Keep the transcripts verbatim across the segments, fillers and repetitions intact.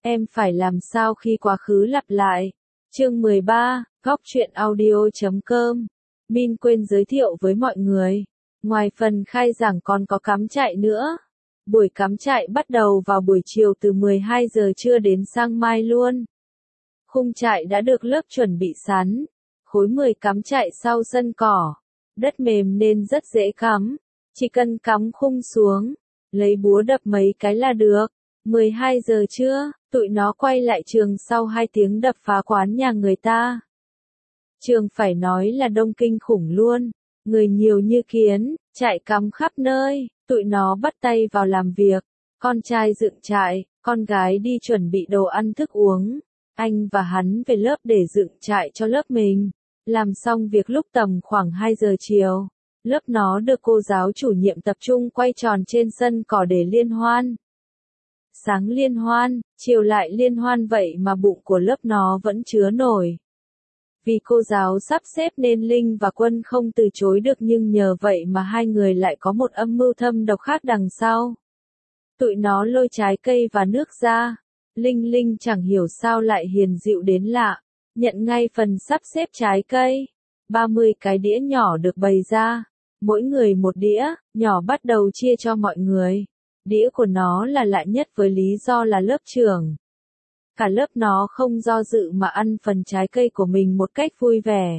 Em phải làm sao khi quá khứ lặp lại? Chương mười ba, góc truyện audio chấm com. Min quên giới thiệu với mọi người. Ngoài phần khai giảng còn có cắm trại nữa. Buổi cắm trại bắt đầu vào buổi chiều từ mười hai giờ trưa đến sang mai luôn. Khung trại đã được lớp chuẩn bị sẵn. Khối mười cắm trại sau sân cỏ. Đất mềm nên rất dễ cắm. Chỉ cần cắm khung xuống, lấy búa đập mấy cái là được. mười hai giờ trưa, tụi nó quay lại trường sau hai tiếng đập phá quán nhà người ta. Trường phải nói là đông kinh khủng luôn, người nhiều như kiến, trại cắm khắp nơi, tụi nó bắt tay vào làm việc, con trai dựng trại, con gái đi chuẩn bị đồ ăn thức uống, anh và hắn về lớp để dựng trại cho lớp mình, làm xong việc lúc tầm khoảng hai giờ chiều, lớp nó được cô giáo chủ nhiệm tập trung quay tròn trên sân cỏ để liên hoan. Sáng liên hoan, chiều lại liên hoan vậy mà bụng của lớp nó vẫn chứa nổi. Vì cô giáo sắp xếp nên Linh và Quân không từ chối được nhưng nhờ vậy mà hai người lại có một âm mưu thâm độc khác đằng sau. Tụi nó lôi trái cây và nước ra. Linh Linh chẳng hiểu sao lại hiền dịu đến lạ. Nhận ngay phần sắp xếp trái cây. ba mươi cái đĩa nhỏ được bày ra. Mỗi người một đĩa, nhỏ bắt đầu chia cho mọi người. Đĩa của nó là lạ nhất với lý do là lớp trưởng. Cả lớp nó không do dự mà ăn phần trái cây của mình một cách vui vẻ.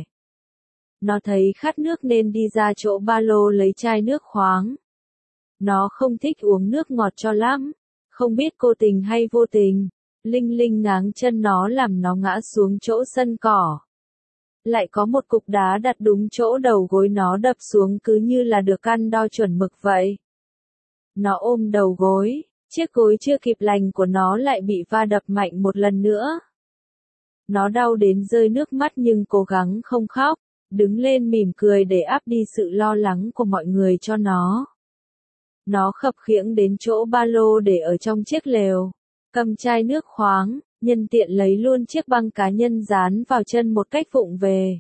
Nó thấy khát nước nên đi ra chỗ ba lô lấy chai nước khoáng. Nó không thích uống nước ngọt cho lắm. Không biết cố tình hay vô tình. Linh Linh ngáng chân nó làm nó ngã xuống chỗ sân cỏ. Lại có một cục đá đặt đúng chỗ đầu gối nó đập xuống cứ như là được căn đo chuẩn mực vậy. Nó ôm đầu gối, chiếc gối chưa kịp lành của nó lại bị va đập mạnh một lần nữa. Nó đau đến rơi nước mắt nhưng cố gắng không khóc, đứng lên mỉm cười để áp đi sự lo lắng của mọi người cho nó. Nó khập khiễng đến chỗ ba lô để ở trong chiếc lều, cầm chai nước khoáng, nhân tiện lấy luôn chiếc băng cá nhân dán vào chân một cách vụng về.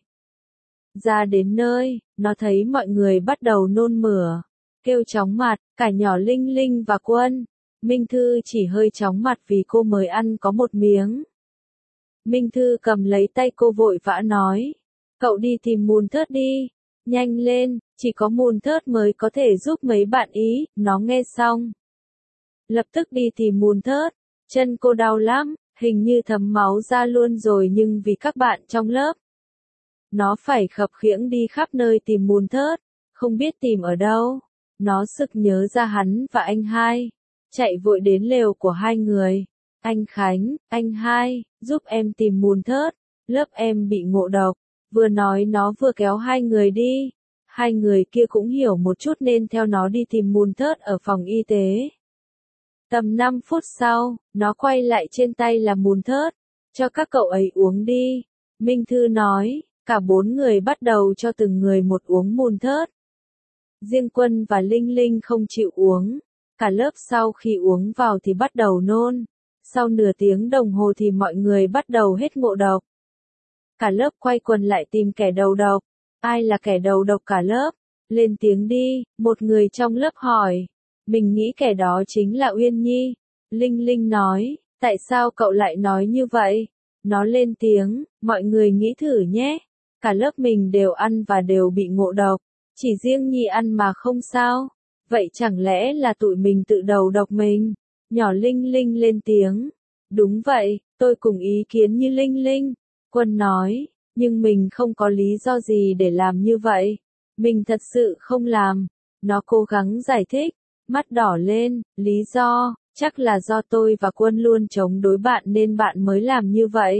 Ra đến nơi, nó thấy mọi người bắt đầu nôn mửa. Kêu chóng mặt, cả nhỏ Linh Linh và Quân. Minh Thư chỉ hơi chóng mặt vì cô mới ăn có một miếng. Minh Thư cầm lấy tay cô vội vã nói. Cậu đi tìm Mùn Thớt đi. Nhanh lên, chỉ có Mùn Thớt mới có thể giúp mấy bạn ý. Nó nghe xong. Lập tức đi tìm Mùn Thớt. Chân cô đau lắm, hình như thấm máu ra luôn rồi nhưng vì các bạn trong lớp. Nó phải khập khiễng đi khắp nơi tìm Mùn Thớt. Không biết tìm ở đâu. Nó sực nhớ ra hắn và anh hai. Chạy vội đến lều của hai người. Anh Khánh, anh hai, giúp em tìm Mùn Thớt. Lớp em bị ngộ độc. Vừa nói nó vừa kéo hai người đi. Hai người kia cũng hiểu một chút nên theo nó đi tìm Mùn Thớt ở phòng y tế. Tầm năm phút sau, nó quay lại trên tay là Mùn Thớt. Cho các cậu ấy uống đi. Minh Thư nói, cả bốn người bắt đầu cho từng người một uống Mùn Thớt. Riêng Quân và Linh Linh không chịu uống. Cả lớp sau khi uống vào thì bắt đầu nôn. Sau nửa tiếng đồng hồ thì mọi người bắt đầu hết ngộ độc. Cả lớp quay quần lại tìm kẻ đầu độc. Ai là kẻ đầu độc cả lớp? Lên tiếng đi, một người trong lớp hỏi. Mình nghĩ kẻ đó chính là Uyên Nhi. Linh Linh nói, tại sao cậu lại nói như vậy? Nó lên tiếng, mọi người nghĩ thử nhé. Cả lớp mình đều ăn và đều bị ngộ độc. Chỉ riêng Nhi ăn mà không sao. Vậy chẳng lẽ là tụi mình tự đầu độc mình? Nhỏ Linh Linh lên tiếng. Đúng vậy, tôi cùng ý kiến như Linh Linh. Quân nói, nhưng mình không có lý do gì để làm như vậy. Mình thật sự không làm. Nó cố gắng giải thích, mắt đỏ lên, lý do, chắc là do tôi và Quân luôn chống đối bạn nên bạn mới làm như vậy.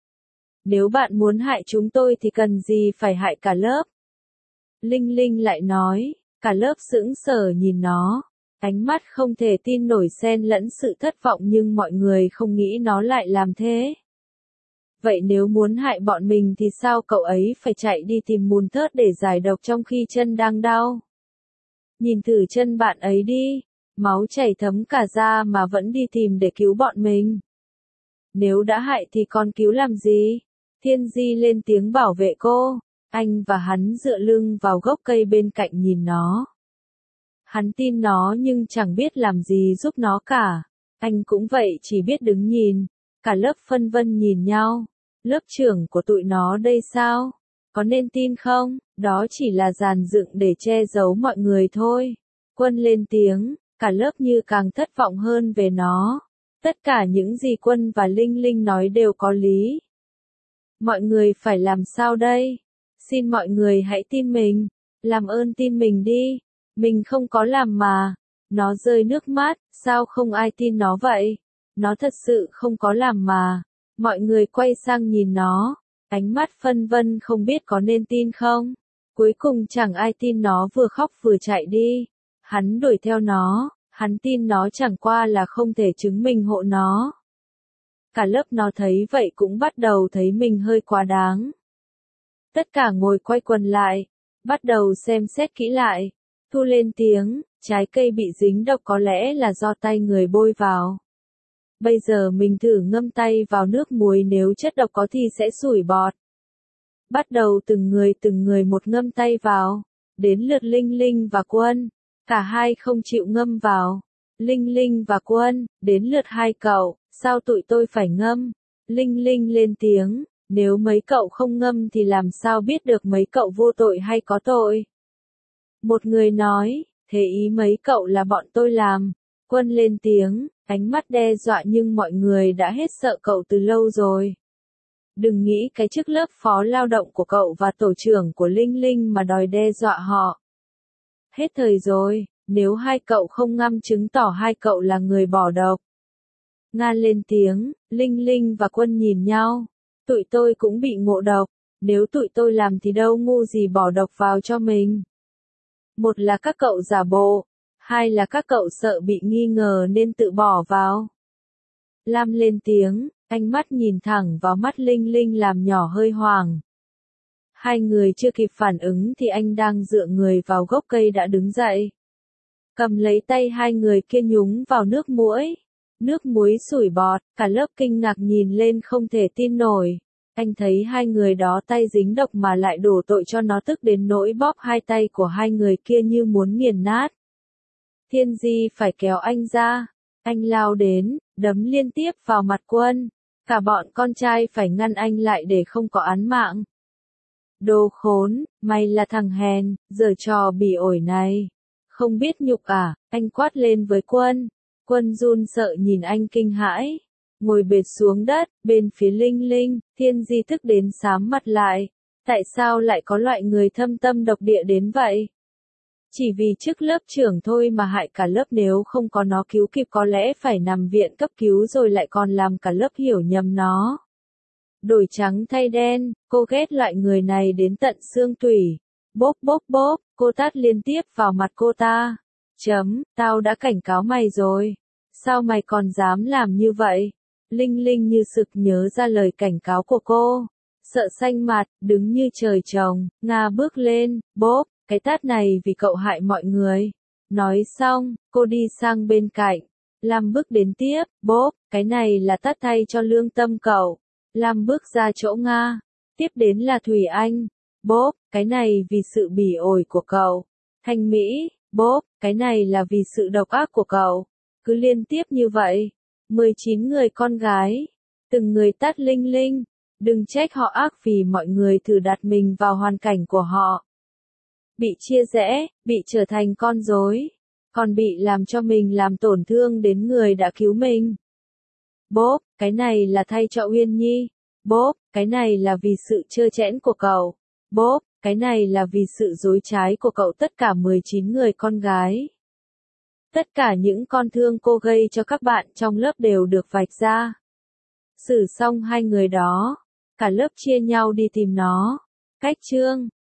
Nếu bạn muốn hại chúng tôi thì cần gì phải hại cả lớp? Linh Linh lại nói, cả lớp sững sờ nhìn nó, ánh mắt không thể tin nổi xen lẫn sự thất vọng nhưng mọi người không nghĩ nó lại làm thế. Vậy nếu muốn hại bọn mình thì sao cậu ấy phải chạy đi tìm Mùn Thớt để giải độc trong khi chân đang đau? Nhìn thử chân bạn ấy đi, máu chảy thấm cả da mà vẫn đi tìm để cứu bọn mình. Nếu đã hại thì còn cứu làm gì? Thiên Di lên tiếng bảo vệ cô. Anh và hắn dựa lưng vào gốc cây bên cạnh nhìn nó. Hắn tin nó nhưng chẳng biết làm gì giúp nó cả. Anh cũng vậy chỉ biết đứng nhìn, Cả lớp phân vân nhìn nhau. Lớp trưởng của tụi nó đây sao? Có nên tin không? Đó chỉ là dàn dựng để che giấu mọi người thôi. Quân lên tiếng, cả lớp như càng thất vọng hơn về nó. Tất cả những gì Quân và Linh Linh nói đều có lý. Mọi người phải làm sao đây? Xin mọi người hãy tin mình. Làm ơn tin mình đi. Mình không có làm mà. Nó rơi nước mắt, sao không ai tin nó vậy? Nó thật sự không có làm mà. Mọi người quay sang nhìn nó. Ánh mắt phân vân không biết có nên tin không. Cuối cùng chẳng ai tin nó vừa khóc vừa chạy đi. Hắn đuổi theo nó. Hắn tin nó chẳng qua là không thể chứng minh hộ nó. Cả lớp nó thấy vậy cũng bắt đầu thấy mình hơi quá đáng. Tất cả ngồi quay quần lại, bắt đầu xem xét kỹ lại. Thu lên tiếng, trái cây bị dính độc có lẽ là do tay người bôi vào. Bây giờ mình thử ngâm tay vào nước muối, nếu chất độc có thì sẽ sủi bọt. Bắt đầu từng người từng người một ngâm tay vào. Đến lượt Linh Linh và Quân. Cả hai không chịu ngâm vào. Linh Linh và Quân, đến lượt hai cậu, sao tụi tôi phải ngâm? Linh Linh lên tiếng, nếu mấy cậu không ngâm thì làm sao biết được mấy cậu vô tội hay có tội? Một người nói, thế ý mấy cậu là bọn tôi làm. Quân lên tiếng, ánh mắt đe dọa nhưng mọi người đã hết sợ cậu từ lâu rồi. Đừng nghĩ cái chức lớp phó lao động của cậu và tổ trưởng của Linh Linh mà đòi đe dọa họ. Hết thời rồi, nếu hai cậu không ngâm chứng tỏ hai cậu là người bỏ độc. Nga lên tiếng, Linh Linh và Quân nhìn nhau. Tụi tôi cũng bị ngộ độc, nếu tụi tôi làm thì đâu ngu gì bỏ độc vào cho mình. Một là các cậu giả bộ, hai là các cậu sợ bị nghi ngờ nên tự bỏ vào. Lam lên tiếng, ánh mắt nhìn thẳng vào mắt Linh Linh làm nhỏ hơi hoảng. Hai người chưa kịp phản ứng thì anh đang dựa người vào gốc cây đã đứng dậy. Cầm lấy tay hai người kia nhúng vào nước muối. Nước muối sủi bọt, cả lớp kinh ngạc nhìn lên không thể tin nổi. Anh thấy hai người đó tay dính độc mà lại đổ tội cho nó, tức đến nỗi bóp hai tay của hai người kia như muốn nghiền nát. Thiên Di phải kéo anh ra. Anh lao đến, đấm liên tiếp vào mặt Quân. Cả bọn con trai phải ngăn anh lại để không có án mạng. Đồ khốn, mày là thằng hèn, giở trò bỉ ổi này. Không biết nhục à, anh quát lên với Quân. Quân run sợ nhìn anh kinh hãi. Ngồi bệt xuống đất, bên phía Linh Linh, Thiên Di tức đến xám mặt lại. Tại sao lại có loại người thâm tâm độc địa đến vậy? Chỉ vì chức lớp trưởng thôi mà hại cả lớp, nếu không có nó cứu kịp có lẽ phải nằm viện cấp cứu rồi lại còn làm cả lớp hiểu nhầm nó. Đổi trắng thay đen, cô ghét loại người này đến tận xương tủy. Bốp bốp bốp, cô tát liên tiếp vào mặt cô ta. Chấm, tao đã cảnh cáo mày rồi. Sao mày còn dám làm như vậy? Linh Linh như sực nhớ ra lời cảnh cáo của cô. Sợ xanh mặt, đứng như trời trồng, Nga bước lên, bốp, cái tát này vì cậu hại mọi người. Nói xong, cô đi sang bên cạnh. Lam bước đến tiếp, bốp, cái này là tát thay cho lương tâm cậu. Lam bước ra chỗ Nga. Tiếp đến là Thủy Anh. Bốp, cái này vì sự bỉ ổi của cậu. Thanh Mỹ, bốp, cái này là vì sự độc ác của cậu. Cứ liên tiếp như vậy. mười chín người con gái. Từng người tát Linh Linh. Đừng trách họ ác vì mọi người thử đặt mình vào hoàn cảnh của họ. Bị chia rẽ, bị trở thành con rối. Còn bị làm cho mình làm tổn thương đến người đã cứu mình. Bốp, cái này là thay cho Uyên Nhi. Bốp, cái này là vì sự trơ trẽn của cậu. Bốp, cái này là vì sự dối trái của cậu. Tất cả mười chín người con gái. Tất cả những con thương cô gây cho các bạn trong lớp đều được vạch ra. Xử xong hai người đó, cả lớp chia nhau đi tìm nó. Cách chương